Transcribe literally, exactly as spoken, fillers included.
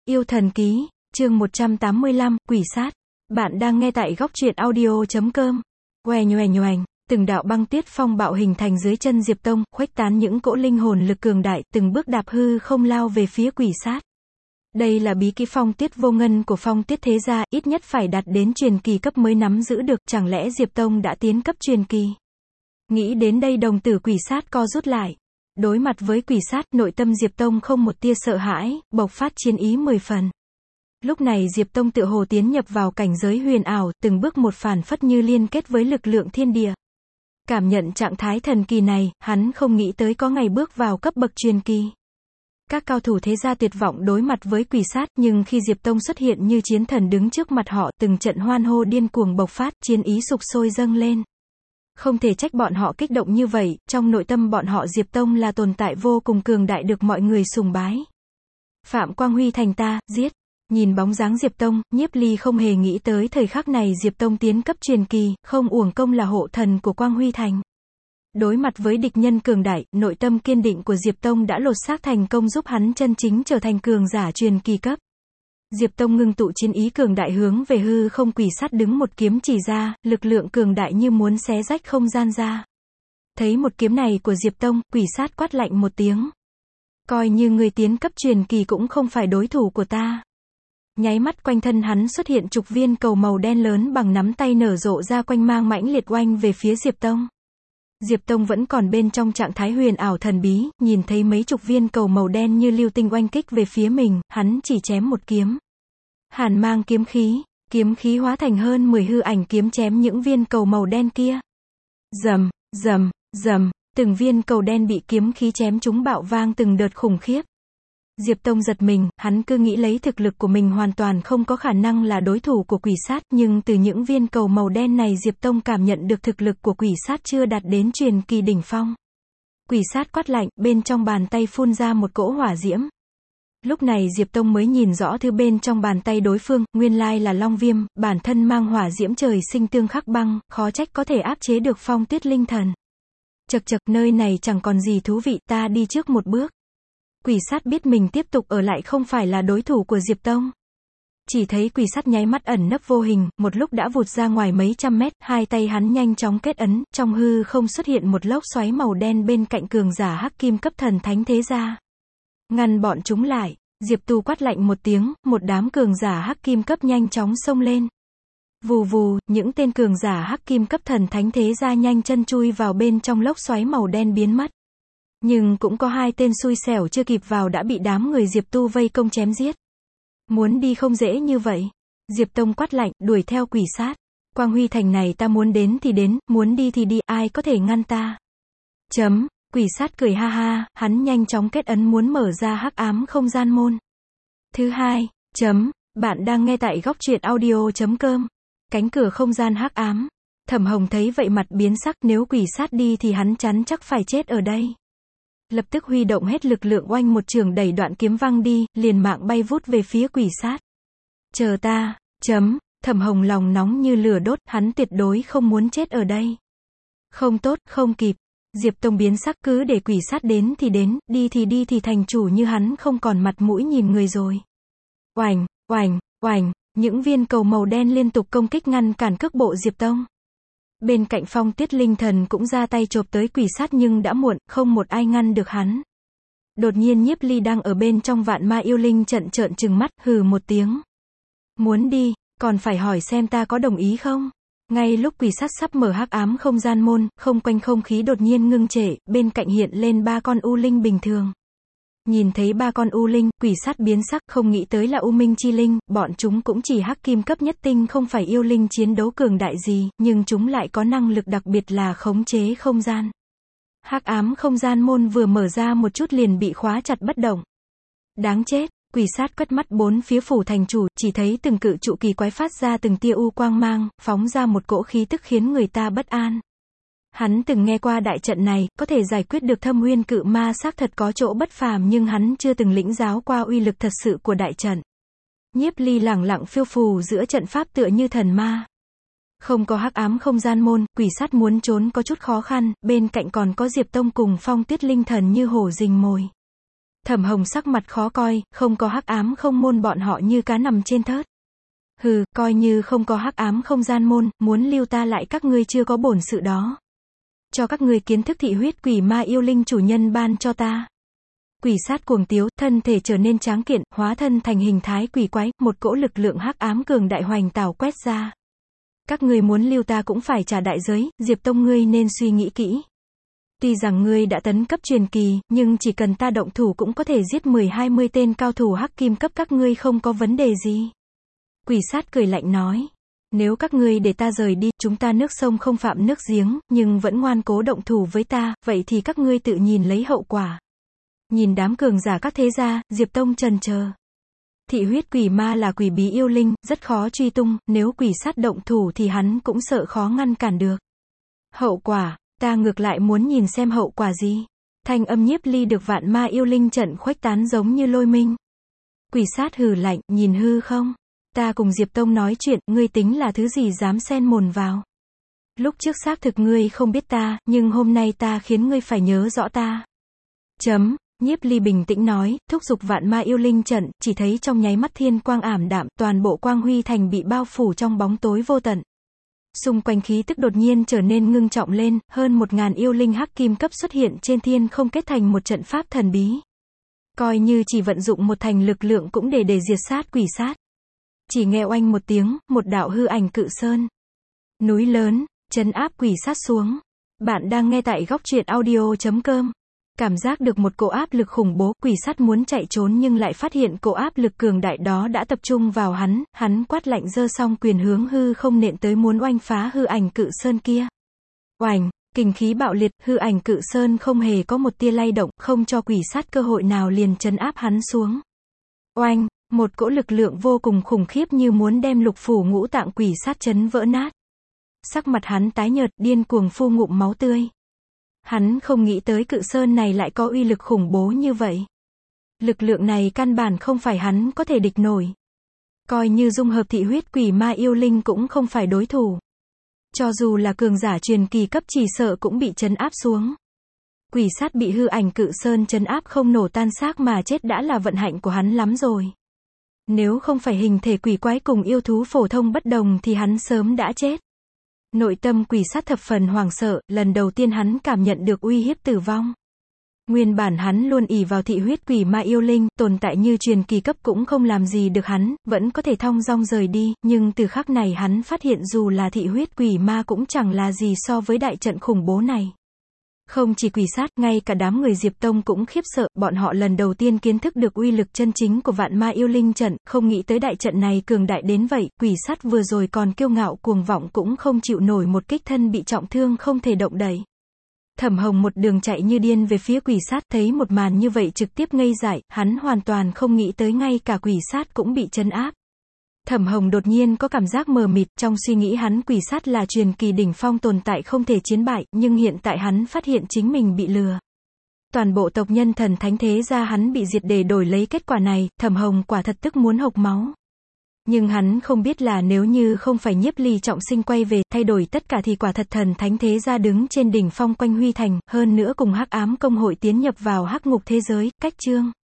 Yêu thần ký, chương một trăm tám mươi lăm, quỷ sát. Bạn đang nghe tại góc truyện audio chấm com. Oè nhoèn nhoèn, từng đạo băng tuyết phong bạo hình thành dưới chân Diệp Tông, khuếch tán những cỗ linh hồn lực cường đại, từng bước đạp hư không lao về phía quỷ sát. Đây là bí kỹ phong tuyết vô ngân của phong tuyết thế gia, ít nhất phải đạt đến truyền kỳ cấp mới nắm giữ được, chẳng lẽ Diệp Tông đã tiến cấp truyền kỳ? Nghĩ đến đây đồng tử quỷ sát co rút lại. Đối mặt với quỷ sát, nội tâm Diệp Tông không một tia sợ hãi, bộc phát chiến ý mười phần. Lúc này Diệp Tông tựa hồ tiến nhập vào cảnh giới huyền ảo, từng bước một phản phất như liên kết với lực lượng thiên địa. Cảm nhận trạng thái thần kỳ này, hắn không nghĩ tới có ngày bước vào cấp bậc truyền kỳ. Các cao thủ thế gia tuyệt vọng đối mặt với quỷ sát, nhưng khi Diệp Tông xuất hiện như chiến thần đứng trước mặt họ, từng trận hoan hô điên cuồng bộc phát, chiến ý sục sôi dâng lên. Không thể trách bọn họ kích động như vậy, trong nội tâm bọn họ Diệp Tông là tồn tại vô cùng cường đại được mọi người sùng bái. Phạm Quang Huy thành ta, giết. Nhìn bóng dáng Diệp Tông, Nhiếp Ly không hề nghĩ tới thời khắc này Diệp Tông tiến cấp truyền kỳ, không uổng công là hộ thần của Quang Huy thành. Đối mặt với địch nhân cường đại, nội tâm kiên định của Diệp Tông đã lột xác thành công giúp hắn chân chính trở thành cường giả truyền kỳ cấp. Diệp Tông ngưng tụ chiến ý cường đại hướng về hư không quỷ sát đứng một kiếm chỉ ra, lực lượng cường đại như muốn xé rách không gian ra. Thấy một kiếm này của Diệp Tông, quỷ sát quát lạnh một tiếng. Coi như người tiến cấp truyền kỳ cũng không phải đối thủ của ta. Nháy mắt quanh thân hắn xuất hiện chục viên cầu màu đen lớn bằng nắm tay nở rộ ra quanh mang mãnh liệt oanh về phía Diệp Tông. Diệp Tông vẫn còn bên trong trạng thái huyền ảo thần bí, nhìn thấy mấy chục viên cầu màu đen như lưu tinh oanh kích về phía mình, hắn chỉ chém một kiếm. Hàn mang kiếm khí, kiếm khí hóa thành hơn mười hư ảnh kiếm chém những viên cầu màu đen kia. Rầm, rầm, rầm, từng viên cầu đen bị kiếm khí chém trúng bạo vang từng đợt khủng khiếp. Diệp Tông giật mình, hắn cứ nghĩ lấy thực lực của mình hoàn toàn không có khả năng là đối thủ của quỷ sát, nhưng từ những viên cầu màu đen này Diệp Tông cảm nhận được thực lực của quỷ sát chưa đạt đến truyền kỳ đỉnh phong. Quỷ sát quát lạnh, bên trong bàn tay phun ra một cỗ hỏa diễm. Lúc này Diệp Tông mới nhìn rõ thứ bên trong bàn tay đối phương, nguyên lai là long viêm, bản thân mang hỏa diễm trời sinh tương khắc băng, khó trách có thể áp chế được phong tuyết linh thần. Chậc chậc, nơi này chẳng còn gì thú vị, ta đi trước một bước. Quỷ sát biết mình tiếp tục ở lại không phải là đối thủ của Diệp Tông. Chỉ thấy quỷ sát nháy mắt ẩn nấp vô hình, một lúc đã vụt ra ngoài mấy trăm mét, hai tay hắn nhanh chóng kết ấn, trong hư không xuất hiện một lốc xoáy màu đen bên cạnh cường giả hắc kim cấp thần thánh thế gia. Ngăn bọn chúng lại, Diệp Tu quát lạnh một tiếng, một đám cường giả hắc kim cấp nhanh chóng xông lên. Vù vù, những tên cường giả hắc kim cấp thần thánh thế gia nhanh chân chui vào bên trong lốc xoáy màu đen biến mất. Nhưng cũng có hai tên xui xẻo chưa kịp vào đã bị đám người Diệp Tu vây công chém giết. Muốn đi không dễ như vậy. Diệp Tông quát lạnh, đuổi theo quỷ sát. Quang Huy thành này ta muốn đến thì đến, muốn đi thì đi, ai có thể ngăn ta. Chấm, quỷ sát cười ha ha, hắn nhanh chóng kết ấn muốn mở ra hắc ám không gian môn. Thứ hai, chấm, bạn đang nghe tại góc truyện audio chấm com. Cánh cửa không gian hắc ám. Thẩm Hồng thấy vậy mặt biến sắc, nếu quỷ sát đi thì hắn chắn chắc phải chết ở đây. Lập tức huy động hết lực lượng oanh một trường đẩy đoạn kiếm văng đi, liền mạng bay vút về phía quỷ sát. Chờ ta, chấm, Thẩm Hồng lòng nóng như lửa đốt, hắn tuyệt đối không muốn chết ở đây. Không tốt, không kịp. Diệp Tông biến sắc, cứ để quỷ sát đến thì đến, đi thì đi thì thành chủ như hắn không còn mặt mũi nhìn người rồi. Oành, oành, oành, những viên cầu màu đen liên tục công kích ngăn cản cước bộ Diệp Tông. Bên cạnh phong tuyết linh thần cũng ra tay chộp tới quỷ sát nhưng đã muộn, không một ai ngăn được hắn. Đột nhiên Nhiếp Ly đang ở bên trong vạn ma yêu linh trận trợn trừng mắt, hừ một tiếng. Muốn đi, còn phải hỏi xem ta có đồng ý không? Ngay lúc quỷ sát sắp mở hắc ám không gian môn, không quanh không khí đột nhiên ngưng trệ, bên cạnh hiện lên ba con u linh bình thường. Nhìn thấy ba con u linh, quỷ sát biến sắc, không nghĩ tới là u minh chi linh, bọn chúng cũng chỉ hắc kim cấp nhất tinh, không phải yêu linh chiến đấu cường đại gì, nhưng chúng lại có năng lực đặc biệt là khống chế không gian. Hắc ám không gian môn vừa mở ra một chút liền bị khóa chặt bất động. Đáng chết, quỷ sát quét mắt bốn phía phủ thành chủ, chỉ thấy từng cự trụ kỳ quái phát ra từng tia u quang mang, phóng ra một cỗ khí tức khiến người ta bất an. Hắn từng nghe qua đại trận này, có thể giải quyết được thâm uyên cự ma xác thật có chỗ bất phàm nhưng hắn chưa từng lĩnh giáo qua uy lực thật sự của đại trận. Nhiếp Ly lẳng lặng phiêu phù giữa trận pháp tựa như thần ma. Không có hắc ám không gian môn, quỷ sát muốn trốn có chút khó khăn, bên cạnh còn có Diệp Tông cùng phong tuyết linh thần như hổ rình mồi. Thẩm Hồng sắc mặt khó coi, không có hắc ám không môn bọn họ như cá nằm trên thớt. Hừ, coi như không có hắc ám không gian môn, muốn lưu ta lại các ngươi chưa có bổn sự đó. Cho các ngươi kiến thức thị huyết quỷ ma yêu linh chủ nhân ban cho ta. Quỷ sát cuồng tiếu, thân thể trở nên tráng kiện, hóa thân thành hình thái quỷ quái, một cỗ lực lượng hắc ám cường đại hoành tảo quét ra. Các ngươi muốn lưu ta cũng phải trả đại giới, Diệp Tông ngươi nên suy nghĩ kỹ. Tuy rằng ngươi đã tấn cấp truyền kỳ, nhưng chỉ cần ta động thủ cũng có thể giết mười hai mươi tên cao thủ hắc kim cấp các ngươi không có vấn đề gì. Quỷ sát cười lạnh nói. Nếu các ngươi để ta rời đi, chúng ta nước sông không phạm nước giếng, nhưng vẫn ngoan cố động thủ với ta, vậy thì các ngươi tự nhìn lấy hậu quả. Nhìn đám cường giả các thế gia, Diệp Tông trần chờ. Thị huyết quỷ ma là quỷ bí yêu linh, rất khó truy tung, nếu quỷ sát động thủ thì hắn cũng sợ khó ngăn cản được. Hậu quả, ta ngược lại muốn nhìn xem hậu quả gì. Thanh âm Nhiếp Ly được vạn ma yêu linh trận khuếch tán giống như lôi minh. Quỷ sát hừ lạnh, nhìn hư không? Ta cùng Diệp Tông nói chuyện, ngươi tính là thứ gì dám xen mồm vào. Lúc trước xác thực ngươi không biết ta, nhưng hôm nay ta khiến ngươi phải nhớ rõ ta. Chấm, Nhiếp Ly bình tĩnh nói, thúc giục vạn ma yêu linh trận, chỉ thấy trong nháy mắt thiên quang ảm đạm, toàn bộ quang huy thành bị bao phủ trong bóng tối vô tận. Xung quanh khí tức đột nhiên trở nên ngưng trọng lên, hơn một ngàn yêu linh hắc kim cấp xuất hiện trên thiên không kết thành một trận pháp thần bí. Coi như chỉ vận dụng một thành lực lượng cũng để để diệt sát quỷ sát. Chỉ nghe oanh một tiếng, một đạo hư ảnh cự sơn. Núi lớn, trấn áp quỷ sát xuống. Bạn đang nghe tại góc truyện audio chấm com. Cảm giác được một cỗ áp lực khủng bố, quỷ sát muốn chạy trốn nhưng lại phát hiện cỗ áp lực cường đại đó đã tập trung vào hắn, hắn quát lạnh giơ song quyền hướng hư không nện tới muốn oanh phá hư ảnh cự sơn kia. Oành, kình khí bạo liệt, hư ảnh cự sơn không hề có một tia lay động, không cho quỷ sát cơ hội nào liền trấn áp hắn xuống. Oanh, một cỗ lực lượng vô cùng khủng khiếp như muốn đem lục phủ ngũ tạng quỷ sát chấn vỡ nát. Sắc mặt hắn tái nhợt, điên cuồng phun ngụm máu tươi. Hắn không nghĩ tới cự sơn này lại có uy lực khủng bố như vậy. Lực lượng này căn bản không phải hắn có thể địch nổi. Coi như dung hợp thị huyết quỷ ma yêu linh cũng không phải đối thủ. Cho dù là cường giả truyền kỳ cấp chỉ sợ cũng bị trấn áp xuống. Quỷ sát bị hư ảnh cự sơn trấn áp không nổ tan xác mà chết đã là vận hạnh của hắn lắm rồi. Nếu không phải hình thể quỷ quái cùng yêu thú phổ thông bất đồng thì hắn sớm đã chết. Nội tâm quỷ sát thập phần hoảng sợ, lần đầu tiên hắn cảm nhận được uy hiếp tử vong. Nguyên bản hắn luôn ỷ vào thị huyết quỷ ma yêu linh, tồn tại như truyền kỳ cấp cũng không làm gì được hắn, vẫn có thể thong dong rời đi, nhưng từ khắc này hắn phát hiện dù là thị huyết quỷ ma cũng chẳng là gì so với đại trận khủng bố này. Không chỉ quỷ sát, ngay cả đám người Diệp Tông cũng khiếp sợ, bọn họ lần đầu tiên kiến thức được uy lực chân chính của vạn ma yêu linh trận, không nghĩ tới đại trận này cường đại đến vậy, quỷ sát vừa rồi còn kiêu ngạo cuồng vọng cũng không chịu nổi một kích thân bị trọng thương không thể động đậy. Thẩm Hồng một đường chạy như điên về phía quỷ sát, thấy một màn như vậy trực tiếp ngây dại, hắn hoàn toàn không nghĩ tới ngay cả quỷ sát cũng bị trấn áp. Thẩm Hồng đột nhiên có cảm giác mờ mịt, trong suy nghĩ hắn quỷ sát là truyền kỳ đỉnh phong tồn tại không thể chiến bại, nhưng hiện tại hắn phát hiện chính mình bị lừa. Toàn bộ tộc nhân thần thánh thế gia hắn bị diệt để đổi lấy kết quả này, Thẩm Hồng quả thật tức muốn hộc máu. Nhưng hắn không biết là nếu như không phải Nhiếp Ly trọng sinh quay về, thay đổi tất cả thì quả thật thần thánh thế gia đứng trên đỉnh phong quanh huy thành, hơn nữa cùng hắc ám công hội tiến nhập vào hắc ngục thế giới, cách chương.